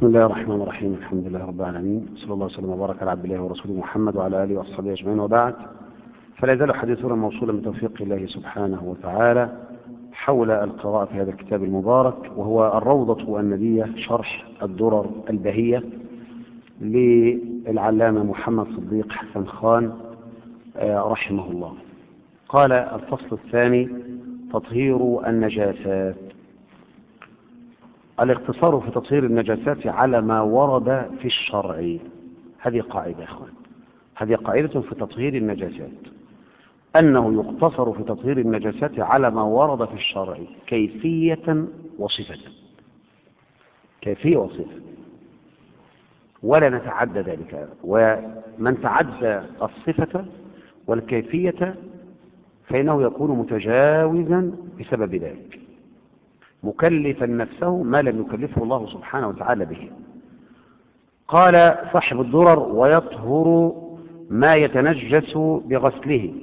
بسم الله الرحمن الرحيم. الحمد لله رب العالمين، صلى الله وسلم وبارك على عبد الله ورسوله محمد وعلى اله واصحابه اجمعين، وبعد. فلا يزال حديثنا موصولا بتوفيق الله سبحانه وتعالى حول القراءة في هذا الكتاب المبارك، وهو الروضة الندية شرح الدرر البهية للعلامة محمد صديق حسن خان رحمه الله. قال: الفصل الثاني: تطهير النجاسات. الاقتصار في تطهير النجاسات على ما ورد في الشرع. هذه قاعدة يا اخوان، هذه قاعدة في تطهير النجاسات، أنه يقتصر في تطهير النجاسات على ما ورد في الشرع كيفية وصفة، كيفية وصفة، ولا نتعدى ذلك. ومن تعدى الصفة والكيفية فإنه يكون متجاوزا بسبب ذلك، مكلفا نفسه ما لم يكلفه الله سبحانه وتعالى به. قال صاحب الدرر: ويطهر ما يتنجس بغسله.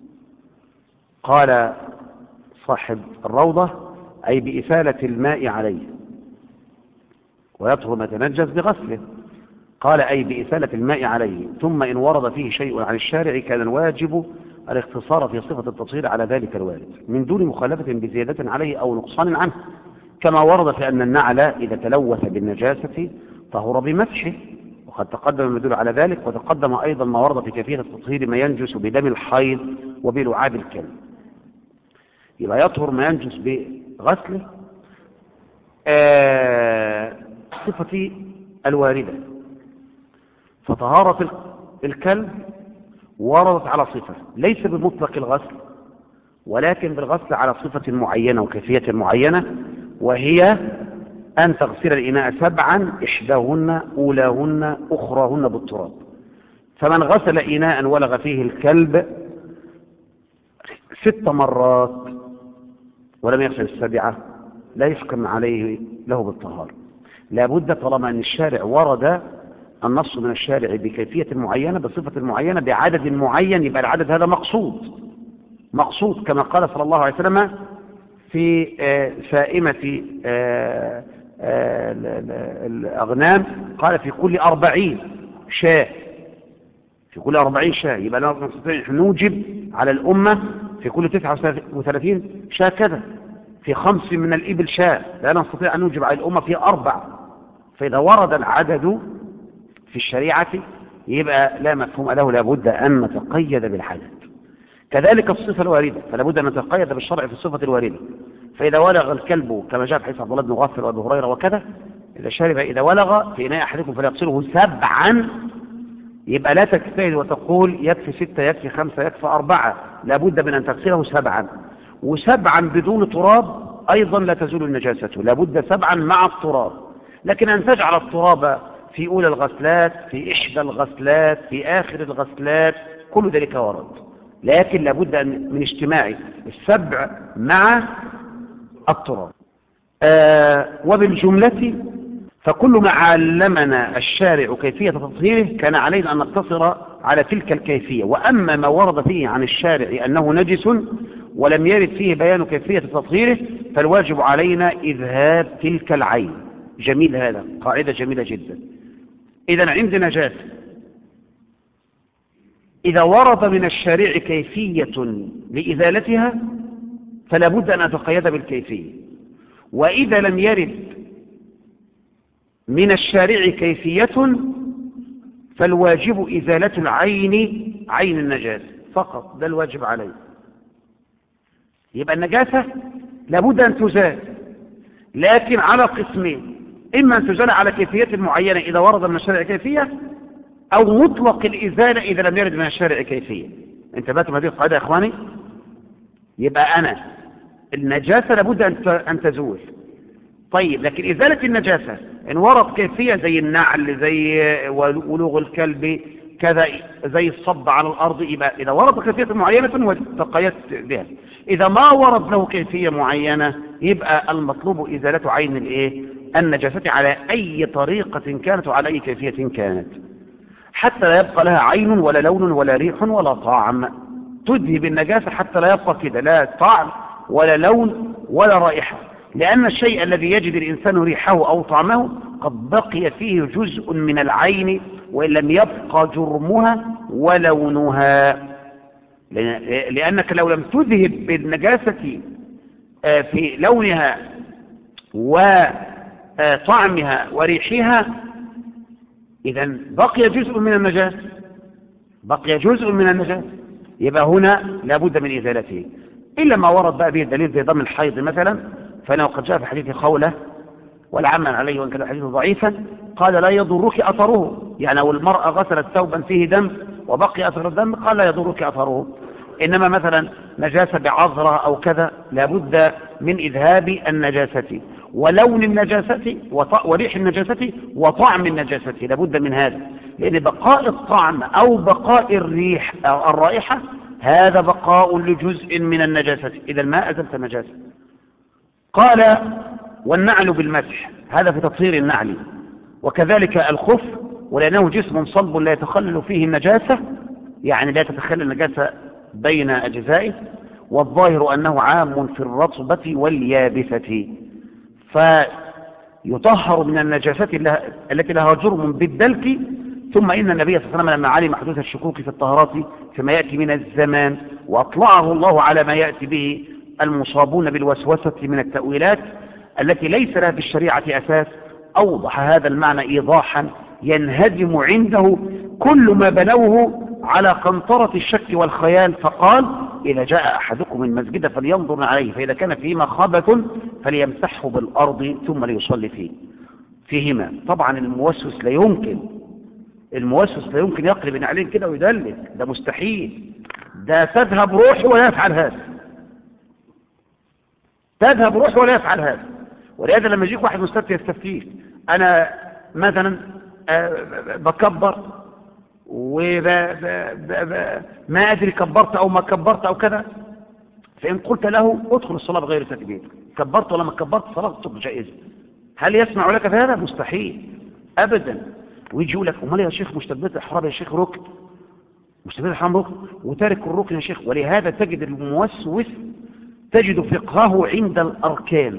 قال صاحب الروضة: أي بإسالة الماء عليه. ويطهر ما يتنجس بغسله، قال: أي بإسالة الماء عليه. ثم إن ورد فيه شيء عن الشارع كان الواجب الاختصار في صفة التطهير على ذلك الوارد من دون مخالفة بزيادة عليه أو نقصان عنه، كما ورد في أن النعل إذا تلوث بالنجاسة طهر بمسحه، وقد تقدم ما يدل على ذلك. وتقدم أيضا ما ورد في كيفية التطهير ما ينجس بدم الحيض وبلعاب الكلب. يبقى يطهر ما ينجس بغسله صفة الواردة. فطهارة الكلب وردت على صفة ليس بمطلق الغسل، ولكن بالغسل على صفة معينة وكيفية معينة، وهي أن تغسل الإناء 7، إحداهن أولاهن أخراهن بالتراب. فمن غسل إناء ولغ فيه الكلب 6 مرات ولم يغسل ال7 لا يحكم عليه له بالطهارة. لابد طالما أن الشارع ورد النص من الشارع بكيفية معينة بصفة معينة بعدد معين، يبقى العدد هذا مقصود كما قال صلى الله عليه وسلم في سائمة الأغنام، قال: في كل 40 شاة، في كل 40 شاة. يبقى لا نستطيع نوجب على الأمة في كل 39 شاة كذا، في 5 من الإبل شاة، لا نستطيع أن نوجب على الأمة في 4. فإذا ورد العدد في الشريعة يبقى لا مفهوم له، لابد أن نتقيد بالعدد. كذلك الصفة الواردة، فلا بد أن نتقيد بالشرع في الصفة الواردة. فإذا ولغ الكلب كما جاء في حديث عبد الله بن مغفل وأبي هريرة وكذا، إذا ولغ في إناء أحدكم فليغسله 7، يبقى لا تجتهد وتقول يكفي 6 يكفي 5 يكفي 4، لا بد من أن تغسله 7، و7 بدون تراب أيضا لا تزول النجاسة، لا بد 7 مع التراب. لكن أن تجعل التراب في أولى الغسلات، في إحدى الغسلات، في آخر الغسلات، كل ذلك ورد، لكن لابد من اجتماع 7 مع التراب. وبالجملة فكل ما علمنا الشارع كيفية تطهيره كان علينا أن نقتصر على تلك الكيفية. وأما ما ورد فيه عن الشارع أنه نجس ولم يرد فيه بيان كيفية تطهيره فالواجب علينا إذهاب تلك العين. جميل، هذا قاعدة جميلة جدا. إذا عند نجاسة إذا ورد من الشارع كيفية لإزالتها فلا بد أن أتقيد بالكيفية، وإذا لم يرد من الشارع كيفية فالواجب إزالة العين، عين النجاسة فقط، ده الواجب عليه. يبقى النجاسة لابد أن تزال، لكن على قسمين: إما أن تزال على كيفية معينة إذا ورد من الشارع كيفية، أو مطلق الإزالة إذا لم يرد من الشارع كيفية. انتبهتم هذه القاعدة يا إخواني؟ يبقى أنا النجاسة لابد أن تزول. طيب، لكن إزالة النجاسة إن ورد كيفية زي النعل، زي ولوغ الكلب كذا، زي الصب على الأرض، يبقى إذا ورد كيفية معينة وتقيدت بها. إذا ما ورد له كيفية معينة يبقى المطلوب إزالة عين النجاسة على أي طريقة كانت وعلى أي كيفية كانت، حتى لا يبقى لها عين ولا لون ولا ريح ولا طعم. تذهب النجاسة حتى لا يبقى كده لا طعم ولا لون ولا رائحة. لأن الشيء الذي يجد الإنسان ريحه أو طعمه قد بقي فيه جزء من العين وإن لم يبقى جرمها ولونها، لأنك لو لم تذهب بالنجاسة في لونها وطعمها وريحها إذا بقي جزء من النجاسة، بقي جزء من النجاسة، يبقى هنا لابد من إزالته. إلا ما ورد بقى به الدليل زي دم الحيض مثلا، فإنه قد جاء في حديث خولة والعمل عليه وإن كان الحديث ضعيفا قال لا يضرك أثره، يعني لو المرأة غسلت ثوبا فيه دم وبقي أثر الدم قال لا يضرك أثره. إنما مثلا نجاسة بعذرة أو كذا لابد من إذهاب النجاسة ولون النجاسة وريح النجاسة وطعم النجاسة، لابد من هذا، لأن بقاء الطعم أو بقاء الريح أو الرائحة هذا بقاء لجزء من النجاسة إذا ما أزلت النجاسة. قال والنعل بالمسح، هذا في تطهير النعل، وكذلك الخف، ولأنه جسم صلب لا يتخلل فيه النجاسة، يعني لا تتخلل النجاسة بين أجزائه، والظاهر أنه عام في الرطبة واليابسة، فيطهر من النجاسة التي لها جرم بالدلك. ثم إن النبي صلى الله عليه وسلم لما علم حدوث الشكوك في الطهارات فيما يأتي من الزمان وأطلعه الله على ما يأتي به المصابون بالوسوسة من التأويلات التي ليس لها في الشريعة أساس، أوضح هذا المعنى إيضاحا ينهدم عنده كل ما بنوه على قنطرة الشك والخيال، فقال إذا جاء أحدكم المسجد فلينظر عليه فإذا كان فيهما خبث فليمسحه بالأرض ثم ليصلي فيهما. طبعا الموسوس لا يمكن يقلب عليه كده ويدلك، ده مستحيل، ده تذهب روحه ولا يفعل هذا، تذهب روحه ولا يفعل هذا. ولهذا لما يجيك واحد مستفتي يستفتيك، أنا مثلا بكبر ما أدري كبرت أو ما كبرت أو كذا، فإن قلت له ادخل الصلاة بغير تكبير، كبرت ولا ما كبرت صلاتك جائزة، هل يسمع لك في هذا؟ مستحيل أبدا. ويجي يقول لك امال يا شيخ مشتبهات الإحرام يا شيخ ركن، مشتبهات الإحرام ركن وتارك الركن يا شيخ. ولهذا تجد الموسوس تجد فقهه عند الأركان،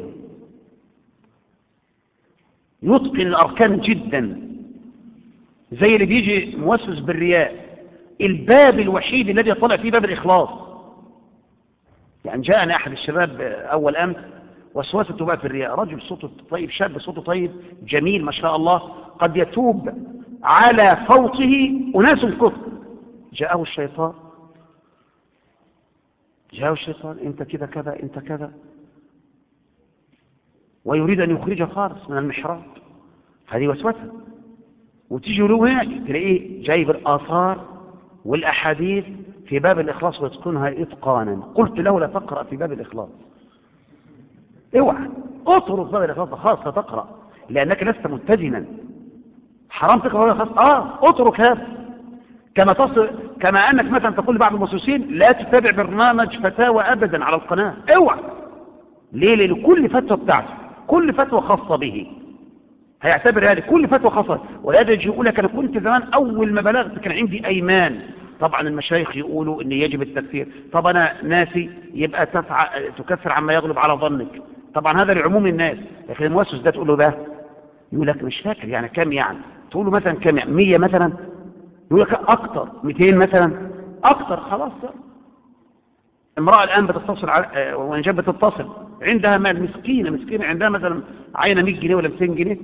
يتقن الأركان جدا، زي اللي بيجي موسوس بالرياء، الباب الوحيد الذي طلع فيه باب الإخلاص. يعني جاءنا أحد الشباب أول أمس وسوسته بقى في الرياء، رجل صوته طيب، شاب صوته طيب جميل ما شاء الله، قد يتوب على فوقه أناس كفر، جاءه الشيطان انت كذا كذا انت كذا، ويريد أن يخرج خالص من المحراب، هذه وسوسة. وتيجي له هنا تلاقيه جايب الآثار والأحاديث في باب الإخلاص ويتقنها إتقانا. قلت له لا تقرأ في باب الإخلاص، اوعى اترك باب الإخلاص خاصة تقرأ، لأنك لست متزنا، حرام تقرأ باب الإخلاص، اترك هذا. كما أنك مثلا تقول لبعض الموسوسين لا تتابع برنامج فتاوى أبدا على القناة، اوعى. ليه؟ لأن كل فتوى بتاعته، كل فتوى خاصة به هيعتبر هذه كل فتوى خاصة. ولهذا يجي يقول لك أنا كنت زمان أول ما بلغت كان عندي أيمان، طبعا المشايخ يقولوا أن يجب التكفير، طب أنا ناسي يبقى تكفر عما يغلب على ظنك، طبعا هذا لعموم الناس. لكن المؤسس ده تقول له ده يقول لك مش فاكر يعني كم، يعني تقول له مثلا كم، يعني 100 مثلا، يقول لك أكتر 200 مثلا أكتر، خلاص. امرأة الآن بتتصل وإن جاب بتتصل عندها مال، مسكينة عندها مثلا عينة 100 جنيه ولا 200 جنيه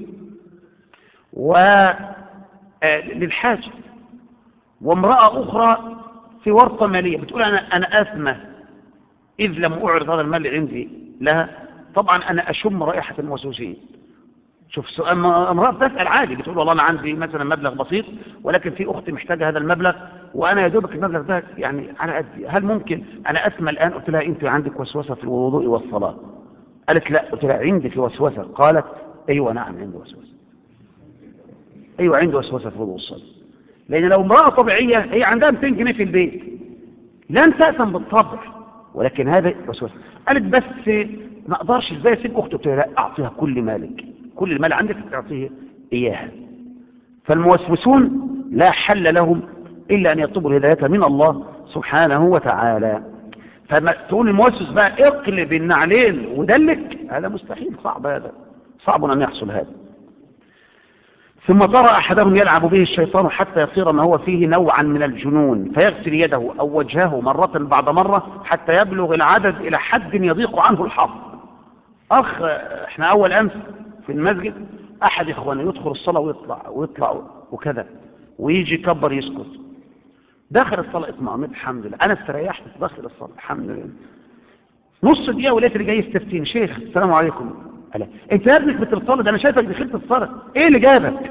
للحاجة، وامرأة أخرى في ورطة مالية بتقول أنا أثمة إذ لم أعرض هذا المال عندي لها. طبعا أنا أشم رائحة الموسوسين. شوف سؤال، امرأة بتسأل عادي بتقول والله أنا عندي مثلا مبلغ بسيط ولكن في أختي محتاجة هذا المبلغ وأنا يا دوبك المبلغ ده يعني على قدي، هل ممكن أنا أثمة الآن؟ قلت لها أنت عندك وسوسة في الوضوء والصلاة. قالت لا. قلت لها عندك وسوسة؟ قالت أيوة نعم عندي وسوسة، أيوة عندي وسوسة في الوضوء والصلاة. لأن لو امرأة طبيعية هي عندها 200 جنيه في البيت لن تأثم بالطبع، ولكن هذا وسوسة. قالت بس ما أقدرش إزاي أسيب أختي؟ قلت لها لا، أعطيها كل مالك، كل المال عندك تعطيه إياها. فالموسوسون لا حل لهم إلا أن يطلبوا الهداية من الله سبحانه وتعالى. فما تقول المؤسس بقى اقلب النعلين ودلك، هذا مستحيل، صعب، هذا صعب أن يحصل هذا. ثم ترى أحدهم يلعب به الشيطان حتى يصير ما هو فيه نوعا من الجنون، فيغسل يده أو وجهه مرة بعد مرة حتى يبلغ العدد إلى حد يضيق عنه الحظ. احنا أول أمس في المسجد أحد إخواني يدخل الصلاة ويطلع وكذا، ويجي يكبر يسكت، داخل الصلاة اطمئنت الحمد لله، أنا استريحت داخل الصلاة الحمد لله. نص دقيقة ولقيت اللي جاي يستفتيني، شيخ السلام عليكم، قال انت يا ابنك بتتصلي، ده انا شايفك دخلت الصلاة، ايه اللي جابك؟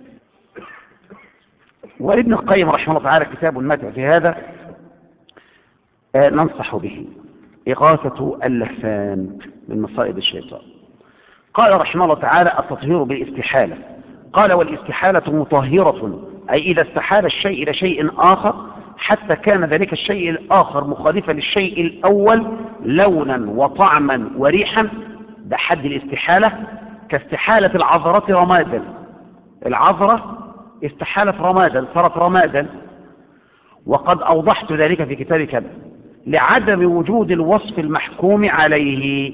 وابن القيم رحمه الله تعالى كتاب المتع في هذا ننصح به، إغاثة اللسان من مصائب الشيطان. قال رحمه الله تعالى التطهير بالاستحالة، قال والاستحالة مطهرة، أي إذا استحال الشيء إلى شيء آخر حتى كان ذلك الشيء الآخر مخالفا للشيء الأول لونا وطعما وريحا، ده حد الاستحالة، كاستحالة العذرة رمادا، العذرة استحالت رمادا صارت رمادا، وقد أوضحت ذلك في كتاب كذا، لعدم وجود الوصف المحكوم عليه،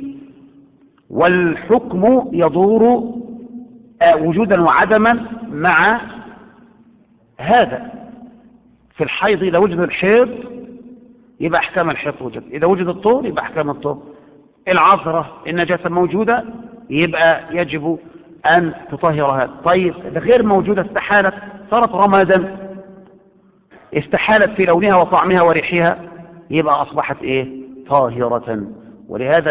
والحكم يدور وجودا وعدما مع هذا. في الحيض إذا وجد الحيض يبقى أحكام الحيض وجد، إذا وجد الطهر يبقى أحكام الطهر. العذرة النجاسة موجودة يبقى يجب أن تطهر هذا. طيب إذا غير موجودة استحالت صارت رمادا، استحالت في لونها وطعمها وريحها، يبقى أصبحت إيه؟ طاهرة. ولهذا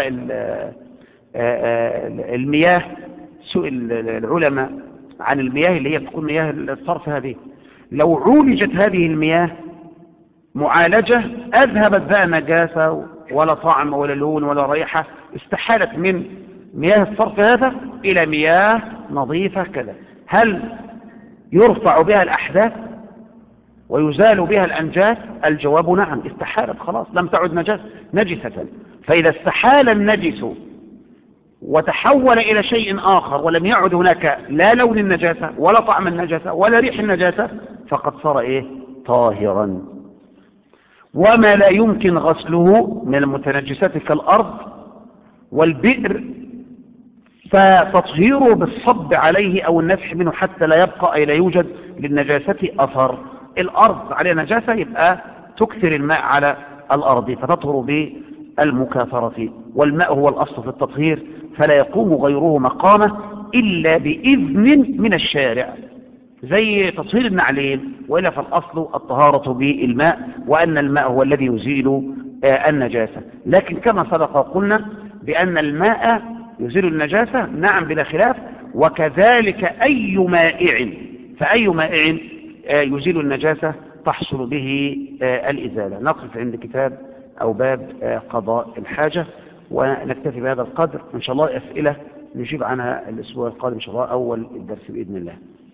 المياه سئل العلماء عن المياه اللي هي تكون مياه الصرف هذه، لو عولجت هذه المياه معالجة أذهبت بقى نجاسة ولا طعم ولا لون ولا ريحة، استحالت من مياه الصرف هذا إلى مياه نظيفة كذا. هل يرفع بها الأحداث ويزال بها الأنجاس؟ الجواب نعم، استحالت خلاص، لم تعد نجسة. فإذا استحال النجس وتحول إلى شيء آخر ولم يعد هناك لا لون النجاسة ولا طعم النجاسة ولا ريح النجاسة، فقد صار إيه؟ طاهرا. وما لا يمكن غسله من المتنجسات كالأرض والبئر فتطهيره بالصب عليه أو النفح منه حتى لا يبقى أي لا يوجد للنجاسة أثر. الأرض عليها نجاسة يبقى تكثر الماء على الأرض فتطهر بالمكاثرة، والماء هو الأصل في التطهير، فلا يقوم غيره مقامه إلا بإذن من الشارع، زي تطهير النعلين، وإلا فالأصل الطهارة بالماء، وأن الماء هو الذي يزيل النجاسة. لكن كما سبق وقلنا بأن الماء يزيل النجاسة نعم بلا خلاف، وكذلك أي مائع، فأي مائع يزيل النجاسة تحصل به الإزالة. نقف عند كتاب أو باب قضاء الحاجة، ونكتفي بهذا القدر إن شاء الله. أسئلة نجيب عنها الأسبوع القادم إن شاء الله، أول الدرس بإذن الله.